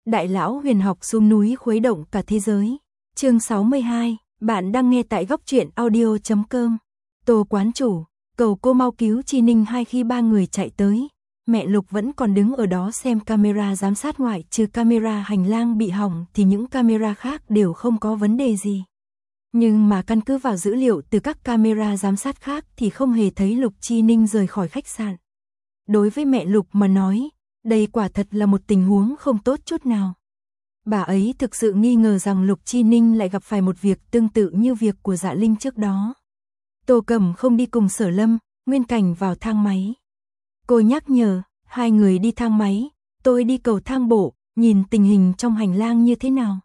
Đại lão huyền học xuống núi khuấy động cả thế giới. Chương 62, bạn đang nghe tại góc truyện audio.com. Tô quán chủ, cầu cô mau cứu Chi Ninh. Hai khi ba người chạy tới, mẹ Lục vẫn còn đứng ở đó xem camera giám sát, ngoại trừ camera hành lang bị hỏng thì những camera khác đều không có vấn đề gì. Nhưng mà căn cứ vào dữ liệu từ các camera giám sát khác thì không hề thấy Lục Chi Ninh rời khỏi khách sạn. Đối với mẹ Lục mà nói, đây quả thật là một tình huống không tốt chút nào. Bà ấy thực sự nghi ngờ rằng Lục Chi Ninh lại gặp phải một việc tương tự như việc của Dạ Linh trước đó. Tô Cẩm không đi cùng Sở Lâm, Nguyên Cảnh vào thang máy. Cô nhắc nhở, hai người đi thang máy, tôi đi cầu thang bộ, nhìn tình hình trong hành lang như thế nào.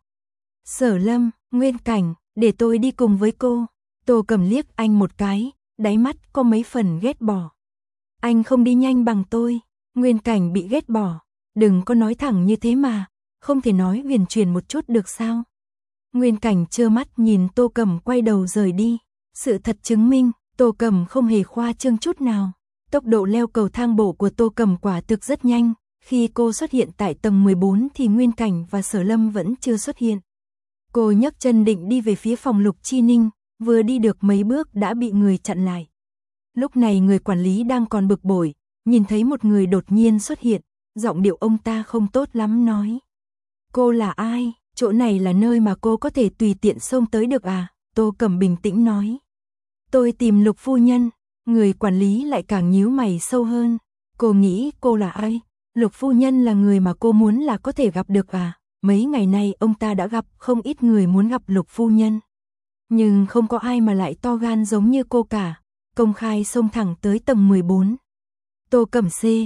Sở Lâm, Nguyên Cảnh, để tôi đi cùng với cô. Tô Cẩm liếc anh một cái, đáy mắt có mấy phần ghét bỏ. Anh không đi nhanh bằng tôi. Nguyên Cảnh bị ghét bỏ. Đừng có nói thẳng như thế mà, không thể nói huyền chuyển một chút được sao? Nguyên Cảnh trơ mắt nhìn Tô Cẩm quay đầu rời đi. Sự thật chứng minh, Tô Cẩm không hề khoa trương chút nào. Tốc độ leo cầu thang bộ của Tô Cẩm quả thực rất nhanh. Khi cô xuất hiện tại tầng 14 thì Nguyên Cảnh và Sở Lâm vẫn chưa xuất hiện. Cô nhấc chân định đi về phía phòng Lục Chi Ninh, vừa đi được mấy bước đã bị người chặn lại. Lúc này người quản lý đang còn bực bội, nhìn thấy một người đột nhiên xuất hiện, giọng điệu ông ta không tốt lắm nói. Cô là ai? Chỗ này là nơi mà cô có thể tùy tiện xông tới được à? Tô Cẩm bình tĩnh nói. Tôi tìm Lục phu nhân. Người quản lý lại càng nhíu mày sâu hơn. Cô nghĩ cô là ai? Lục phu nhân là người mà cô muốn là có thể gặp được à? Mấy ngày nay ông ta đã gặp không ít người muốn gặp Lục phu nhân. Nhưng không có ai mà lại to gan giống như cô cả. Công khai xông thẳng tới tầng 14. Tô Cẩm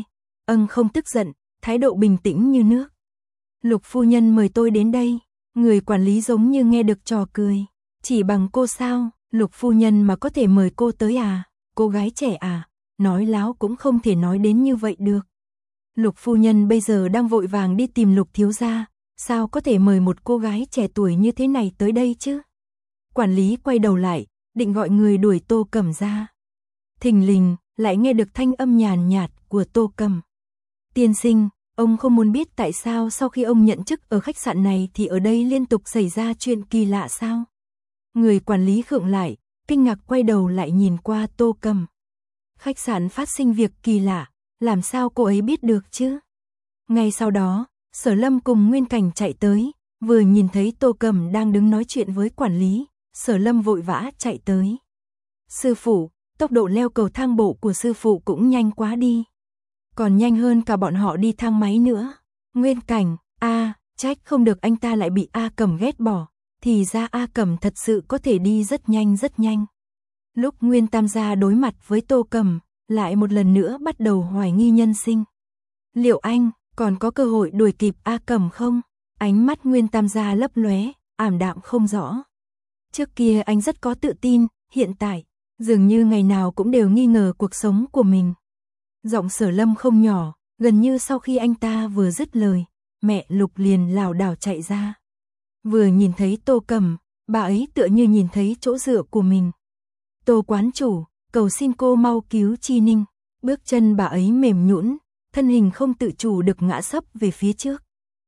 không tức giận, thái độ bình tĩnh như nước. Lục phu nhân mời tôi đến đây. Người quản lý giống như nghe được trò cười. Chỉ bằng cô sao? Lục phu nhân mà có thể mời cô tới à? Cô gái trẻ à? Nói láo cũng không thể nói đến như vậy được. Lục phu nhân bây giờ đang vội vàng đi tìm Lục thiếu gia, sao có thể mời một cô gái trẻ tuổi như thế này tới đây chứ? Quản lý quay đầu lại, định gọi người đuổi Tô Cẩm ra. Thình lình, lại nghe được thanh âm nhàn nhạt của Tô Cẩm. Tiên sinh, ông không muốn biết tại sao sau khi ông nhận chức ở khách sạn này thì ở đây liên tục xảy ra chuyện kỳ lạ sao? Người quản lý khựng lại, kinh ngạc quay đầu lại nhìn qua Tô Cẩm. Khách sạn phát sinh việc kỳ lạ, làm sao cô ấy biết được chứ? Ngay sau đó, Sở Lâm cùng Nguyên Cảnh chạy tới, vừa nhìn thấy Tô Cẩm đang đứng nói chuyện với quản lý, Sở Lâm vội vã chạy tới. Sư phụ, tốc độ leo cầu thang bộ của sư phụ cũng nhanh quá đi. Còn nhanh hơn cả bọn họ đi thang máy nữa. Nguyên Cảnh, trách không được anh ta lại bị A Cẩm ghét bỏ. Thì ra A Cẩm thật sự có thể đi rất nhanh rất nhanh. Lúc Nguyên Tam gia đối mặt với Tô Cẩm, lại một lần nữa bắt đầu hoài nghi nhân sinh. Liệu anh còn có cơ hội đuổi kịp A Cẩm không? Ánh mắt Nguyên Tam gia lấp lóe, ảm đạm không rõ. Trước kia anh rất có tự tin, hiện tại dường như ngày nào cũng đều nghi ngờ cuộc sống của mình. Giọng Sở Lâm không nhỏ, gần như sau khi anh ta vừa dứt lời, mẹ Lục liền lảo đảo chạy ra. Vừa nhìn thấy Tô Cẩm, bà ấy tựa như nhìn thấy chỗ dựa của mình. Tô quán chủ, cầu xin cô mau cứu Chi Ninh. Bước chân bà ấy mềm nhũn, thân hình không tự chủ được ngã sấp về phía trước.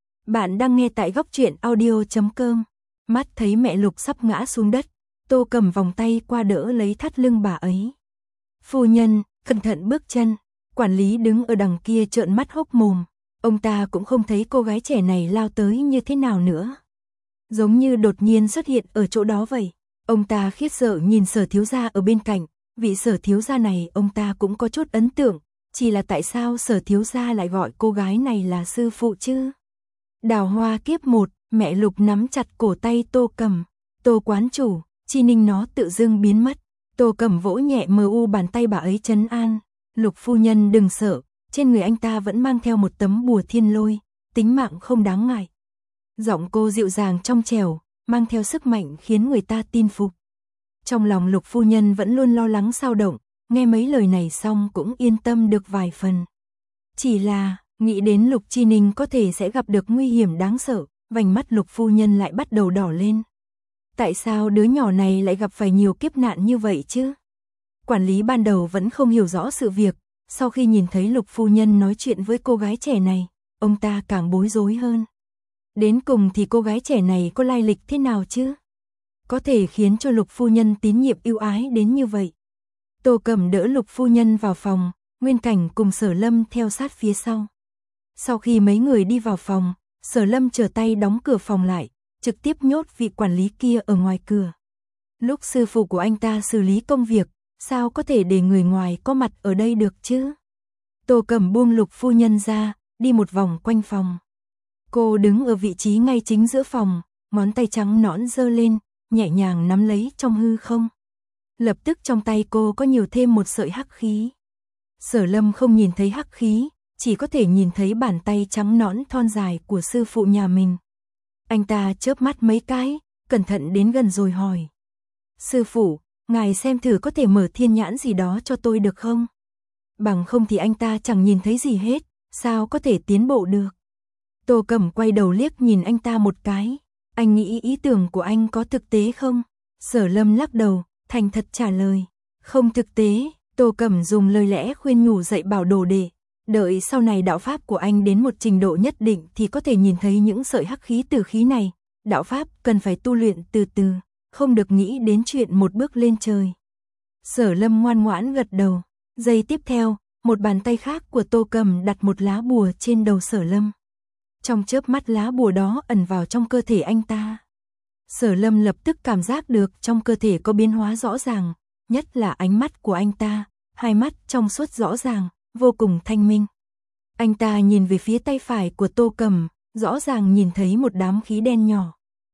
Bạn đang nghe tại góc truyện audio.com. Mắt thấy mẹ Lục sắp ngã xuống đất, Tô Cẩm vòng tay qua đỡ lấy thắt lưng bà ấy. Phu nhân, cẩn thận bước chân. Quản lý đứng ở đằng kia trợn mắt hốc mồm. Ông ta cũng không thấy cô gái trẻ này lao tới như thế nào nữa. Giống như đột nhiên xuất hiện ở chỗ đó vậy. Ông ta khiếp sợ nhìn Sở thiếu gia ở bên cạnh. Vị Sở thiếu gia này ông ta cũng có chút ấn tượng. Chỉ là tại sao Sở thiếu gia lại gọi cô gái này là sư phụ chứ? Đào hoa kiếp 1, mẹ Lục nắm chặt cổ tay Tô Cẩm. Tô quán chủ, Chi Ninh nó tự dưng biến mất. Tô Cẩm vỗ nhẹ bàn tay bà ấy trấn an. Lục phu nhân đừng sợ, trên người anh ta vẫn mang theo một tấm bùa thiên lôi, tính mạng không đáng ngại. Giọng cô dịu dàng trong trẻo, mang theo sức mạnh khiến người ta tin phục. Trong lòng Lục phu nhân vẫn luôn lo lắng xao động, nghe mấy lời này xong cũng yên tâm được vài phần. Chỉ là, nghĩ đến Lục Chi Ninh có thể sẽ gặp được nguy hiểm đáng sợ, vành mắt Lục phu nhân lại bắt đầu đỏ lên. Tại sao đứa nhỏ này lại gặp phải nhiều kiếp nạn như vậy chứ? Quản lý ban đầu vẫn không hiểu rõ sự việc, sau khi nhìn thấy Lục phu nhân nói chuyện với cô gái trẻ này, ông ta càng bối rối hơn. Đến cùng thì cô gái trẻ này có lai lịch thế nào chứ? Có thể khiến cho Lục phu nhân tín nhiệm ưu ái đến như vậy. Tô Cẩm đỡ Lục phu nhân vào phòng, Nguyên Cảnh cùng Sở Lâm theo sát phía sau. Sau khi mấy người đi vào phòng, Sở Lâm trở tay đóng cửa phòng lại, trực tiếp nhốt vị quản lý kia ở ngoài cửa. Lúc sư phụ của anh ta xử lý công việc, sao có thể để người ngoài có mặt ở đây được chứ? Tô Cẩm buông Lục phu nhân ra, đi một vòng quanh phòng. Cô đứng ở vị trí ngay chính giữa phòng, ngón tay trắng nõn giơ lên, nhẹ nhàng nắm lấy trong hư không. Lập tức trong tay cô có nhiều thêm một sợi hắc khí. Sở Lâm không nhìn thấy hắc khí, chỉ có thể nhìn thấy bàn tay trắng nõn thon dài của sư phụ nhà mình. Anh ta chớp mắt mấy cái, cẩn thận đến gần rồi hỏi. Sư phụ, ngài xem thử có thể mở thiên nhãn gì đó cho tôi được không? Bằng không thì anh ta chẳng nhìn thấy gì hết, sao có thể tiến bộ được? Tô Cẩm quay đầu liếc nhìn anh ta một cái. Anh nghĩ ý tưởng của anh có thực tế không? Sở Lâm lắc đầu, thành thật trả lời. Không thực tế. Tô Cẩm dùng lời lẽ khuyên nhủ dạy bảo đồ đệ. Đợi sau này đạo pháp của anh đến một trình độ nhất định thì có thể nhìn thấy những sợi hắc khí tử khí này. Đạo pháp cần phải tu luyện từ từ, không được nghĩ đến chuyện một bước lên trời. Sở Lâm ngoan ngoãn gật đầu. Giây tiếp theo, một bàn tay khác của Tô Cẩm đặt một lá bùa trên đầu Sở Lâm. Trong chớp mắt lá bùa đó ẩn vào trong cơ thể anh ta. Sở Lâm lập tức cảm giác được trong cơ thể có biến hóa rõ ràng, nhất là ánh mắt của anh ta, hai mắt trong suốt rõ ràng, vô cùng thanh minh. Anh ta nhìn về phía tay phải của Tô Cẩm, rõ ràng nhìn thấy một đám khí đen nhỏ.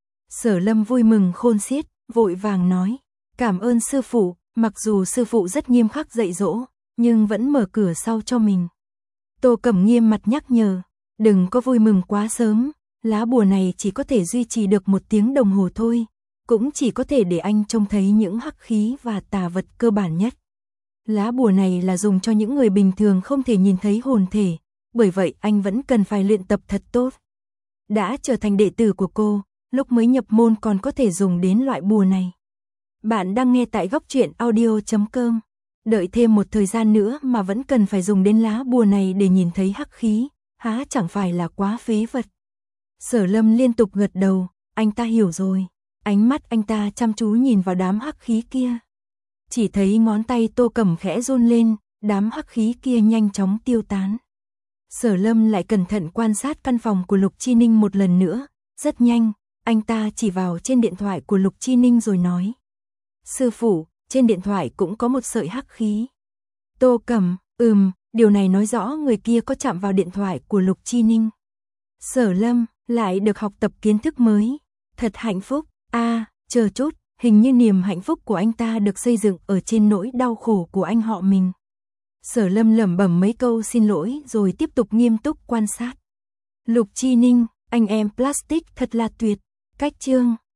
Sở Lâm vui mừng khôn xiết, vội vàng nói, cảm ơn sư phụ, mặc dù sư phụ rất nghiêm khắc dạy dỗ, nhưng vẫn mở cửa sau cho mình. Tô Cẩm nghiêm mặt nhắc nhở, đừng có vui mừng quá sớm, lá bùa này chỉ có thể duy trì được 1 tiếng đồng hồ thôi, cũng chỉ có thể để anh trông thấy những hắc khí và tà vật cơ bản nhất. Lá bùa này là dùng cho những người bình thường không thể nhìn thấy hồn thể, bởi vậy anh vẫn cần phải luyện tập thật tốt. Đã trở thành đệ tử của cô, lúc mới nhập môn còn có thể dùng đến loại bùa này. Bạn đang nghe tại Góc Truyện Audio.com. Đợi thêm một thời gian nữa mà vẫn cần phải dùng đến lá bùa này để nhìn thấy hắc khí, há chẳng phải là quá phế vật. Sở Lâm liên tục gật đầu, anh ta hiểu rồi. Ánh mắt anh ta chăm chú nhìn vào đám hắc khí kia. Chỉ thấy ngón tay Tô Cẩm khẽ run lên, đám hắc khí kia nhanh chóng tiêu tán. Sở Lâm lại cẩn thận quan sát căn phòng của Lục Chi Ninh một lần nữa. Rất nhanh, anh ta chỉ vào trên điện thoại của Lục Chi Ninh rồi nói. Sư phụ, trên điện thoại cũng có một sợi hắc khí. Tô Cẩm, điều này nói rõ người kia có chạm vào điện thoại của Lục Chi Ninh. Sở Lâm, lại được học tập kiến thức mới. Thật hạnh phúc, chờ chút, hình như niềm hạnh phúc của anh ta được xây dựng ở trên nỗi đau khổ của anh họ mình. Sở Lâm lẩm bẩm mấy câu xin lỗi rồi tiếp tục nghiêm túc quan sát. Lục Chi Ninh, anh em plastic thật là tuyệt. Cách chương